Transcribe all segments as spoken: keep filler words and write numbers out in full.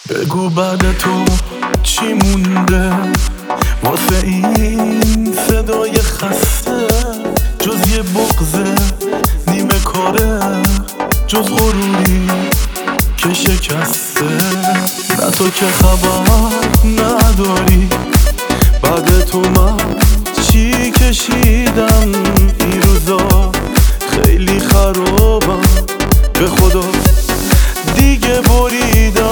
بگو بعد تو چی مونده واسه این صدای خسته، جز یه بغض نیمه کاره، جز غروری که شکسته. نه تو که خبر نداری بعد تو من چی کشیدم. این روزا خیلی خرابم، به خدا دیگه بریدم.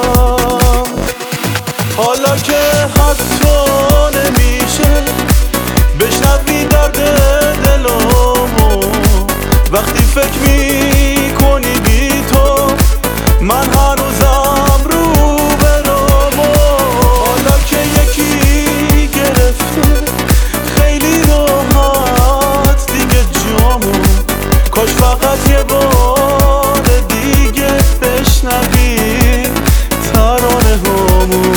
حالا که حتی نمیشه بشنوی درد دلمو، وقتی فکر میکنی بی تو من هنوزم رو برامو. حالا که یکی گرفته خیلی راحت دیگه جامو، کاش فقط یه بار دیگه بشنوی ترانه همو.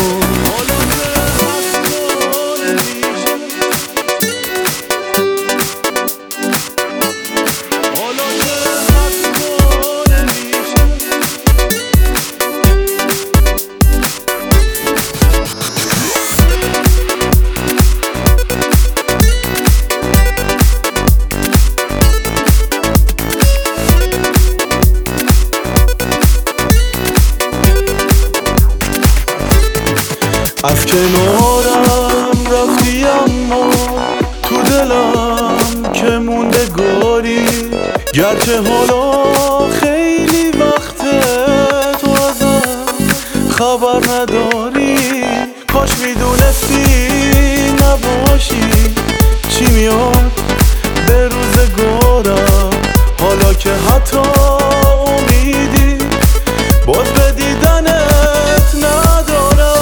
از کنارم رفتی اما تو دلم که موندگاری، گرچه حالا خیلی وقته تو ازم خبر نداری. کاش میدونستی نباشی چی میاد به روزگارم. حالا که حتی امیدی باز به دیدنت ندارم.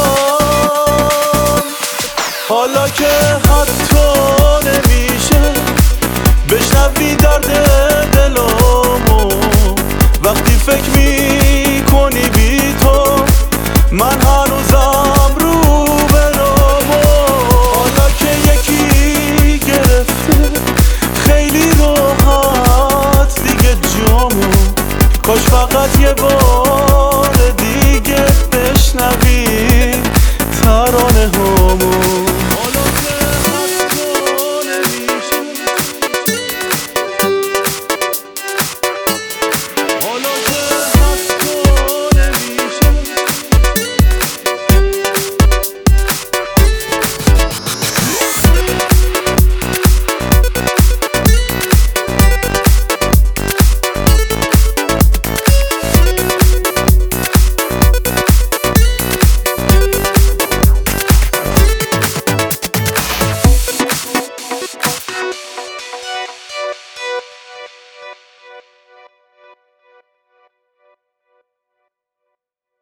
حالا که حتی نمیشه بشنوی درد دلمو، وقتی فکر میکنی بی تو من هنوزم رو برامو. حالا که یکی گرفته خیلی راحت دیگه جامو، کاش فقط یه بار دیگه بشنوی ترانه همو.